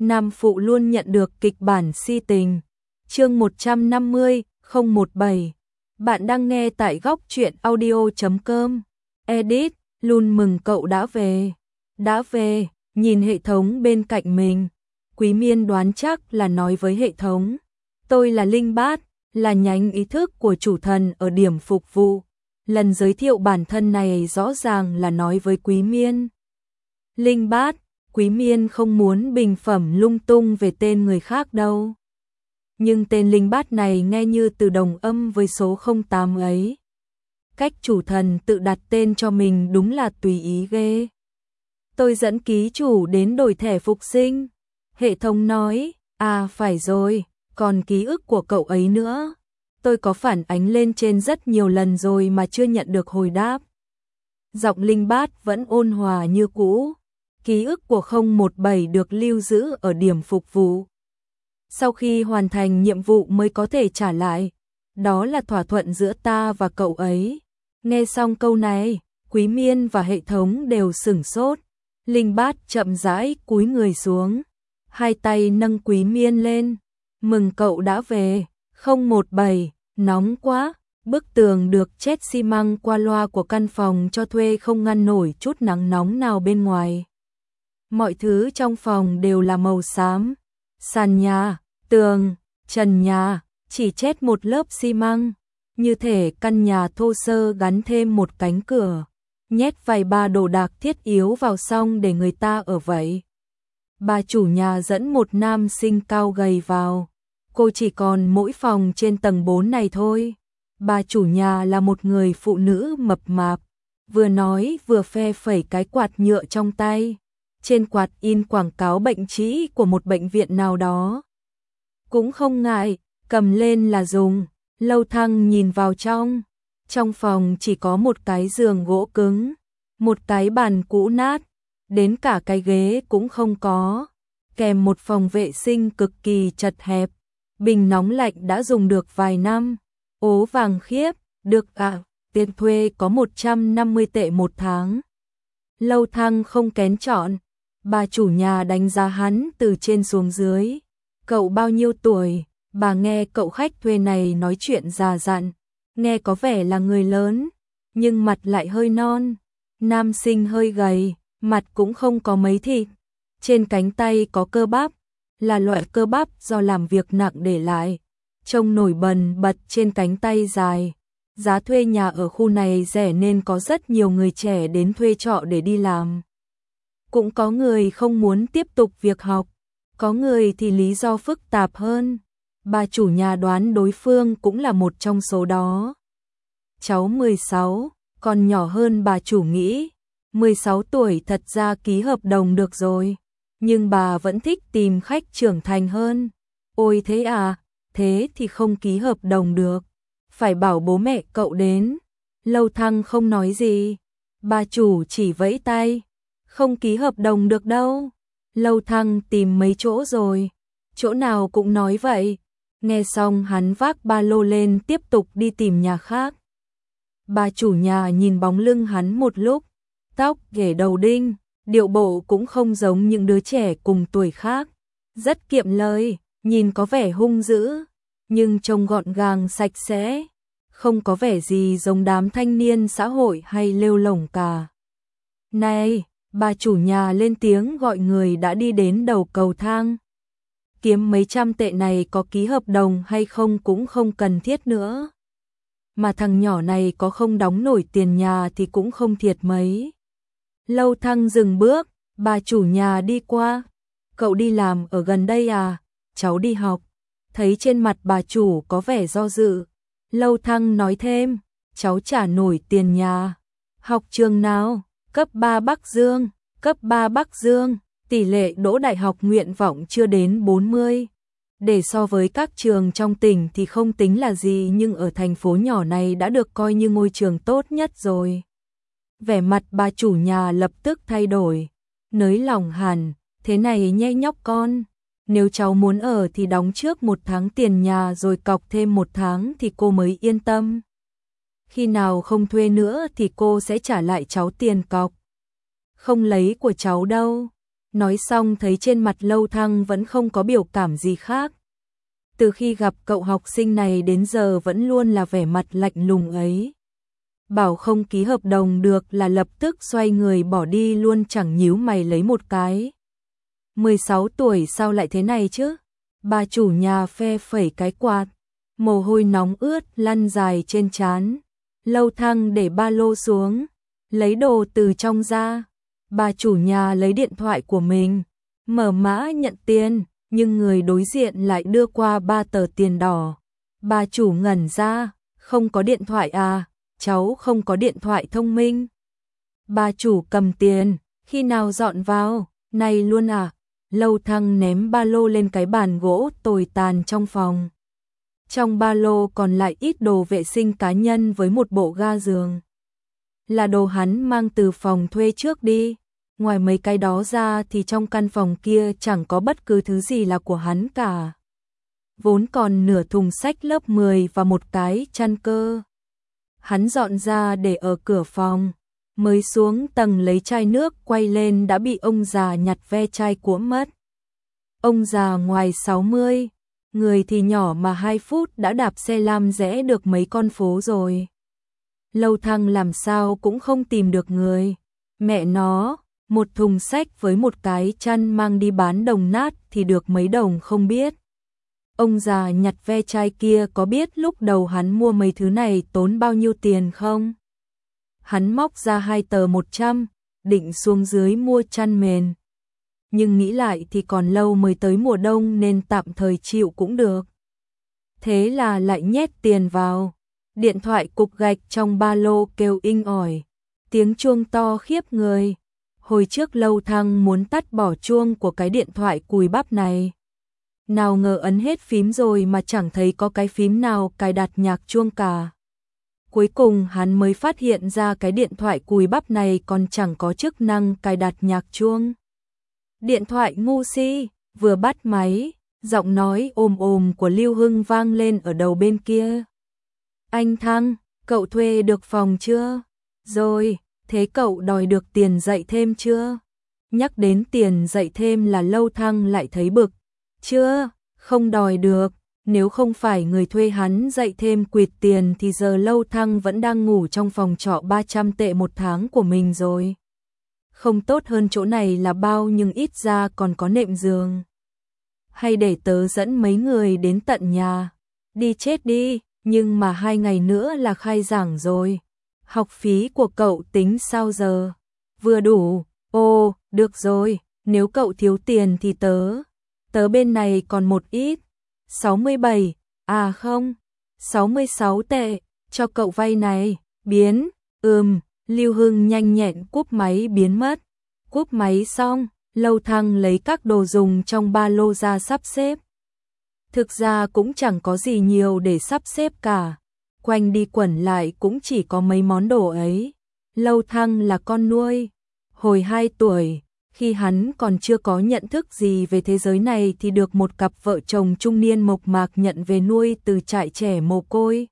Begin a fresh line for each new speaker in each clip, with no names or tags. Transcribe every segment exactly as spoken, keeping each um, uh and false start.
Nam phụ luôn nhận được kịch bản si tình. Chương một trăm năm mươi, không một bảy. Bạn đang nghe tại góc truyện audio chấm com. Edit, luôn mừng cậu đã về. Đã về, nhìn hệ thống bên cạnh mình. Quý Miên đoán chắc là nói với hệ thống. Tôi là Linh Bát, là nhánh ý thức của chủ thần ở điểm phục vụ. Lần giới thiệu bản thân này rõ ràng là nói với Quý Miên. Linh Bát, Quý Miên không muốn bình phẩm lung tung về tên người khác đâu. Nhưng tên Linh Bát này nghe như từ đồng âm với số không tám ấy. Cách chủ thần tự đặt tên cho mình đúng là tùy ý ghê. Tôi dẫn ký chủ đến đổi thẻ phục sinh. Hệ thống nói, à phải rồi, còn ký ức của cậu ấy nữa. Tôi có phản ánh lên trên rất nhiều lần rồi mà chưa nhận được hồi đáp. Giọng Linh Bát vẫn ôn hòa như cũ. Ký ức của không một bảy được lưu giữ ở điểm phục vụ. Sau khi hoàn thành nhiệm vụ mới có thể trả lại. Đó là thỏa thuận giữa ta và cậu ấy. Nghe xong câu này, Quý Miên và hệ thống đều sửng sốt. Linh Bát chậm rãi cúi người xuống. Hai tay nâng Quý Miên lên. Mừng cậu đã về. không một bảy, nóng quá. Bức tường được chét xi măng qua loa của căn phòng cho thuê không ngăn nổi chút nắng nóng nào bên ngoài. Mọi thứ trong phòng đều là màu xám. Sàn nhà, tường, trần nhà, chỉ chét một lớp xi măng. Như thể căn nhà thô sơ gắn thêm một cánh cửa. Nhét vài ba đồ đạc thiết yếu vào xong để người ta ở vậy. Bà chủ nhà dẫn một nam sinh cao gầy vào. Cô chỉ còn mỗi phòng trên tầng bốn này thôi. Bà chủ nhà là một người phụ nữ mập mạp. Vừa nói vừa phe phẩy cái quạt nhựa trong tay. Trên quạt in quảng cáo bệnh trĩ của một bệnh viện nào đó. Cũng không ngại, cầm lên là dùng. Lâu Thăng nhìn vào trong. Trong phòng chỉ có một cái giường gỗ cứng. Một cái bàn cũ nát. Đến cả cái ghế cũng không có. Kèm một phòng vệ sinh cực kỳ chật hẹp. Bình nóng lạnh đã dùng được vài năm. Ố vàng khiếp, được à, tiền thuê có một trăm năm mươi tệ một tháng. Lâu Thăng không kén chọn. Bà chủ nhà đánh giá hắn từ trên xuống dưới. Cậu bao nhiêu tuổi? Bà nghe cậu khách thuê này nói chuyện già dặn. Nghe có vẻ là người lớn, nhưng mặt lại hơi non. Nam sinh hơi gầy, mặt cũng không có mấy thịt. Trên cánh tay có cơ bắp, là loại cơ bắp do làm việc nặng để lại. Trông nổi bần bật trên cánh tay dài. Giá thuê nhà ở khu này rẻ nên có rất nhiều người trẻ đến thuê trọ để đi làm. Cũng có người không muốn tiếp tục việc học. Có người thì lý do phức tạp hơn. Bà chủ nhà đoán đối phương cũng là một trong số đó. Cháu mười sáu, còn nhỏ hơn bà chủ nghĩ. mười sáu tuổi thật ra ký hợp đồng được rồi. Nhưng bà vẫn thích tìm khách trưởng thành hơn. Ôi thế à, thế thì không ký hợp đồng được. Phải bảo bố mẹ cậu đến. Lâu Thăng không nói gì. Bà chủ chỉ vẫy tay. Không ký hợp đồng được đâu. Lâu Thăng tìm mấy chỗ rồi. Chỗ nào cũng nói vậy. Nghe xong hắn vác ba lô lên tiếp tục đi tìm nhà khác. Bà chủ nhà nhìn bóng lưng hắn một lúc. Tóc ghẻ đầu đinh. Điệu bộ cũng không giống những đứa trẻ cùng tuổi khác. Rất kiệm lời. Nhìn có vẻ hung dữ. Nhưng trông gọn gàng sạch sẽ. Không có vẻ gì giống đám thanh niên xã hội hay lêu lổng cả. Này, bà chủ nhà lên tiếng gọi người đã đi đến đầu cầu thang. Kiếm mấy trăm tệ này có ký hợp đồng hay không cũng không cần thiết nữa. Mà thằng nhỏ này có không đóng nổi tiền nhà thì cũng không thiệt mấy. Lâu Thăng dừng bước, bà chủ nhà đi qua. Cậu đi làm ở gần đây à? Cháu đi học. Thấy trên mặt bà chủ có vẻ do dự. Lâu Thăng nói thêm, cháu trả nổi tiền nhà. Học trường nào? Cấp ba Bắc Dương. Cấp ba Bắc Dương. Tỷ lệ đỗ đại học nguyện vọng chưa đến bốn mươi. Để so với các trường trong tỉnh thì không tính là gì, nhưng ở thành phố nhỏ này đã được coi như ngôi trường tốt nhất rồi. Vẻ mặt bà chủ nhà lập tức thay đổi. Nới lòng hẳn, thế này nhé nhóc con. Nếu cháu muốn ở thì đóng trước một tháng tiền nhà rồi cọc thêm một tháng thì cô mới yên tâm. Khi nào không thuê nữa thì cô sẽ trả lại cháu tiền cọc. Không lấy của cháu đâu. Nói xong thấy trên mặt Lâu Thăng vẫn không có biểu cảm gì khác. Từ khi gặp cậu học sinh này đến giờ vẫn luôn là vẻ mặt lạnh lùng ấy. Bảo không ký hợp đồng được là lập tức xoay người bỏ đi luôn, chẳng nhíu mày lấy một cái. mười sáu tuổi sao lại thế này chứ? Bà chủ nhà phe phẩy cái quạt, mồ hôi nóng ướt lăn dài trên trán. Lâu Thăng để ba lô xuống, lấy đồ từ trong ra. Bà chủ nhà lấy điện thoại của mình, mở mã nhận tiền, nhưng người đối diện lại đưa qua ba tờ tiền đỏ. Bà chủ ngẩn ra, không có điện thoại à, cháu không có điện thoại thông minh. Bà chủ cầm tiền, khi nào dọn vào, này luôn à? Lâu Thăng ném ba lô lên cái bàn gỗ tồi tàn trong phòng. Trong ba lô còn lại ít đồ vệ sinh cá nhân với một bộ ga giường. Là đồ hắn mang từ phòng thuê trước đi. Ngoài mấy cái đó ra thì trong căn phòng kia chẳng có bất cứ thứ gì là của hắn cả. Vốn còn nửa thùng sách lớp mười và một cái chăn cơ. Hắn dọn ra để ở cửa phòng. Mới xuống tầng lấy chai nước quay lên đã bị ông già nhặt ve chai của mất. Ông già ngoài sáu mươi, người thì nhỏ mà hai phút đã đạp xe lam rẽ được mấy con phố rồi. Lâu Thăng làm sao cũng không tìm được người. Mẹ nó, một thùng sách với một cái chăn mang đi bán đồng nát thì được mấy đồng không biết. Ông già nhặt ve chai kia có biết lúc đầu hắn mua mấy thứ này tốn bao nhiêu tiền không? Hắn móc ra hai tờ một trăm, định xuống dưới mua chăn mền. Nhưng nghĩ lại thì còn lâu mới tới mùa đông nên tạm thời chịu cũng được. Thế là lại nhét tiền vào. Điện thoại cục gạch trong ba lô kêu inh ỏi. Tiếng chuông to khiếp người. Hồi trước Lâu Thăng muốn tắt bỏ chuông của cái điện thoại cùi bắp này. Nào ngờ ấn hết phím rồi mà chẳng thấy có cái phím nào cài đặt nhạc chuông cả. Cuối cùng hắn mới phát hiện ra cái điện thoại cùi bắp này còn chẳng có chức năng cài đặt nhạc chuông. Điện thoại ngu si, vừa bắt máy, giọng nói ồm ồm của Lưu Hưng vang lên ở đầu bên kia. Anh Thăng, cậu thuê được phòng chưa? Rồi, thế cậu đòi được tiền dạy thêm chưa? Nhắc đến tiền dạy thêm là Lâu Thăng lại thấy bực. Chưa, không đòi được. Nếu không phải người thuê hắn dạy thêm quỵt tiền thì giờ Lâu Thăng vẫn đang ngủ trong phòng trọ ba trăm tệ một tháng của mình rồi. Không tốt hơn chỗ này là bao, nhưng ít ra còn có nệm giường. Hay để tớ dẫn mấy người đến tận nhà. Đi chết đi, nhưng mà hai ngày nữa là khai giảng rồi. Học phí của cậu tính sao giờ? Vừa đủ. Ồ, được rồi, nếu cậu thiếu tiền thì tớ. Tớ bên này còn một ít. sáu mươi bảy, à không, sáu mươi sáu tệ, cho cậu vay này, biến, ừm, Lưu Hưng nhanh nhẹn cúp máy biến mất. Cúp máy xong, Lâu Thăng lấy các đồ dùng trong ba lô ra sắp xếp. Thực ra cũng chẳng có gì nhiều để sắp xếp cả, quanh đi quẩn lại cũng chỉ có mấy món đồ ấy. Lâu Thăng là con nuôi, hồi hai tuổi. Khi hắn còn chưa có nhận thức gì về thế giới này thì được một cặp vợ chồng trung niên mộc mạc nhận về nuôi từ trại trẻ mồ côi.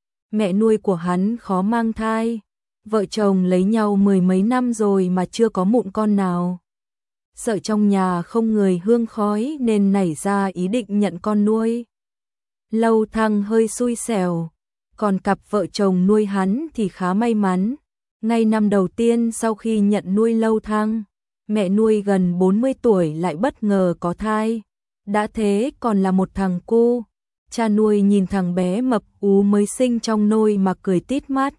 Mẹ nuôi của hắn khó mang thai, vợ chồng lấy nhau mười mấy năm rồi mà chưa có mụn con nào. Sợ trong nhà không người hương khói nên nảy ra ý định nhận con nuôi. Lâu Thăng hơi xui xẻo, còn cặp vợ chồng nuôi hắn thì khá may mắn. Ngay năm đầu tiên sau khi nhận nuôi Lâu Thăng, mẹ nuôi gần bốn mươi tuổi lại bất ngờ có thai. Đã thế còn là một thằng cu. Cha nuôi nhìn thằng bé mập ú mới sinh trong nôi mà cười tít mắt.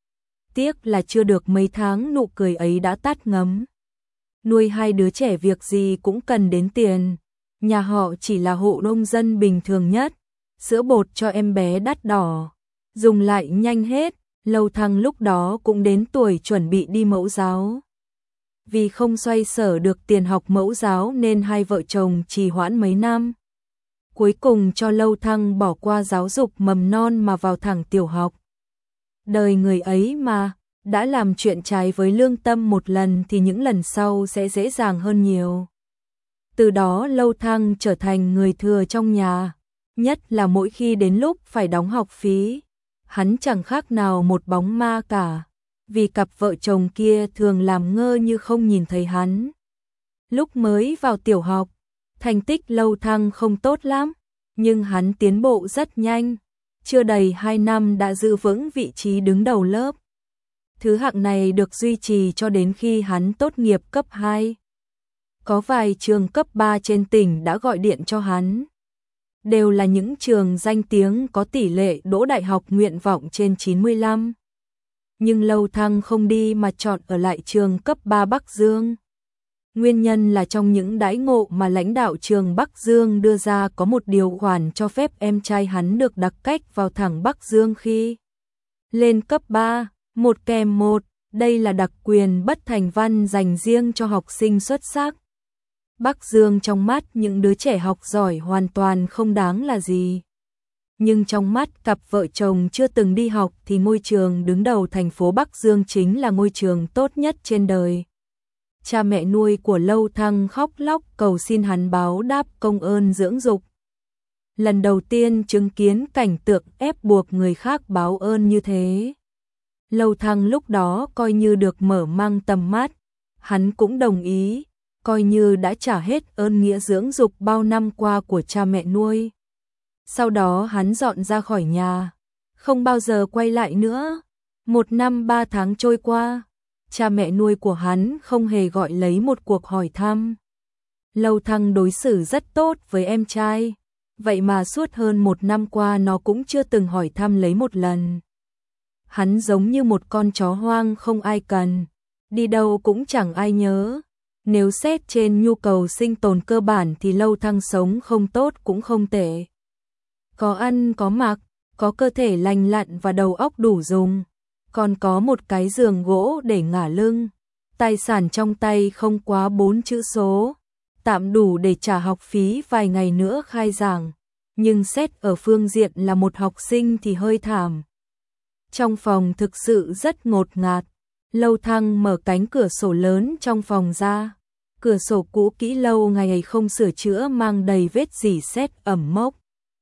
Tiếc là chưa được mấy tháng nụ cười ấy đã tắt ngấm. Nuôi hai đứa trẻ việc gì cũng cần đến tiền. Nhà họ chỉ là hộ nông dân bình thường nhất. Sữa bột cho em bé đắt đỏ, dùng lại nhanh hết. Lâu Thăng lúc đó cũng đến tuổi chuẩn bị đi mẫu giáo. Vì không xoay sở được tiền học mẫu giáo nên hai vợ chồng trì hoãn mấy năm. Cuối cùng cho Lâu Thăng bỏ qua giáo dục mầm non mà vào thẳng tiểu học. Đời người ấy mà, đã làm chuyện trái với lương tâm một lần thì những lần sau sẽ dễ dàng hơn nhiều. Từ đó Lâu Thăng trở thành người thừa trong nhà, nhất là mỗi khi đến lúc phải đóng học phí. Hắn chẳng khác nào một bóng ma cả. Vì cặp vợ chồng kia thường làm ngơ như không nhìn thấy hắn. Lúc mới vào tiểu học, thành tích Lâu Thăng không tốt lắm, nhưng hắn tiến bộ rất nhanh, chưa đầy hai năm đã giữ vững vị trí đứng đầu lớp. Thứ hạng này được duy trì cho đến khi hắn tốt nghiệp cấp hai. Có vài trường cấp ba trên tỉnh đã gọi điện cho hắn. Đều là những trường danh tiếng có tỷ lệ đỗ đại học nguyện vọng trên chín mươi lăm. Nhưng Lâu Thăng không đi mà chọn ở lại trường cấp ba Bắc Dương. Nguyên nhân là trong những đãi ngộ mà lãnh đạo trường Bắc Dương đưa ra có một điều khoản cho phép em trai hắn được đặc cách vào thẳng Bắc Dương khi lên cấp ba, một kèm một, đây là đặc quyền bất thành văn dành riêng cho học sinh xuất sắc. Bắc Dương trong mắt những đứa trẻ học giỏi hoàn toàn không đáng là gì. Nhưng trong mắt cặp vợ chồng chưa từng đi học thì môi trường đứng đầu thành phố Bắc Dương chính là ngôi trường tốt nhất trên đời. Cha mẹ nuôi của Lâu Thăng khóc lóc cầu xin hắn báo đáp công ơn dưỡng dục. Lần đầu tiên chứng kiến cảnh tượng ép buộc người khác báo ơn như thế. Lâu Thăng lúc đó coi như được mở mang tầm mắt, hắn cũng đồng ý, coi như đã trả hết ơn nghĩa dưỡng dục bao năm qua của cha mẹ nuôi. Sau đó hắn dọn ra khỏi nhà, không bao giờ quay lại nữa. Một năm ba tháng trôi qua, cha mẹ nuôi của hắn không hề gọi lấy một cuộc hỏi thăm. Lâu Thăng đối xử rất tốt với em trai, vậy mà suốt hơn một năm qua nó cũng chưa từng hỏi thăm lấy một lần. Hắn giống như một con chó hoang không ai cần, đi đâu cũng chẳng ai nhớ. Nếu xét trên nhu cầu sinh tồn cơ bản thì Lâu Thăng sống không tốt cũng không tệ. Có ăn có mặc, có cơ thể lành lặn và đầu óc đủ dùng, còn có một cái giường gỗ để ngả lưng. Tài sản trong tay không quá bốn chữ số, tạm đủ để trả học phí vài ngày nữa khai giảng, nhưng xét ở phương diện là một học sinh thì hơi thảm. Trong phòng thực sự rất ngột ngạt. Lâu Thăng mở cánh cửa sổ lớn trong phòng ra. Cửa sổ cũ kỹ lâu ngày không sửa chữa mang đầy vết rỉ sét ẩm mốc.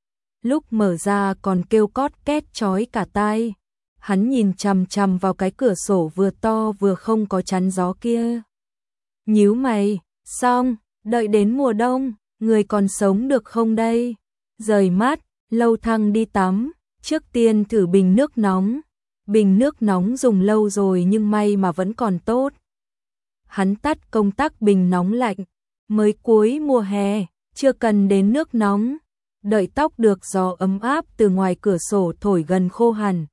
Lúc mở ra còn kêu cót két chói cả tai. Hắn nhìn chằm chằm vào cái cửa sổ vừa to vừa không có chắn gió kia. Nhíu mày, xong, đợi đến mùa đông, người còn sống được không đây? Rời mắt, Lâu Thăng đi tắm, trước tiên thử bình nước nóng. Bình nước nóng dùng lâu rồi nhưng may mà vẫn còn tốt. Hắn tắt công tắc bình nóng lạnh, mới cuối mùa hè, chưa cần đến nước nóng. Đợi tóc được gió ấm áp từ ngoài cửa sổ thổi gần khô hẳn.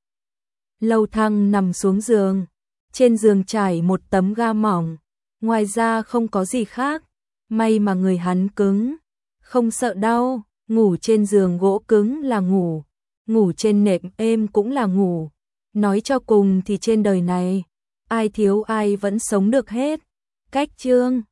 Lâu Thăng nằm xuống giường, trên giường trải một tấm ga mỏng, ngoài ra không có gì khác. May mà người hắn cứng, không sợ đau, ngủ trên giường gỗ cứng là ngủ, ngủ trên nệm êm cũng là ngủ. Nói cho cùng thì trên đời này, ai thiếu ai vẫn sống được hết. Cách chương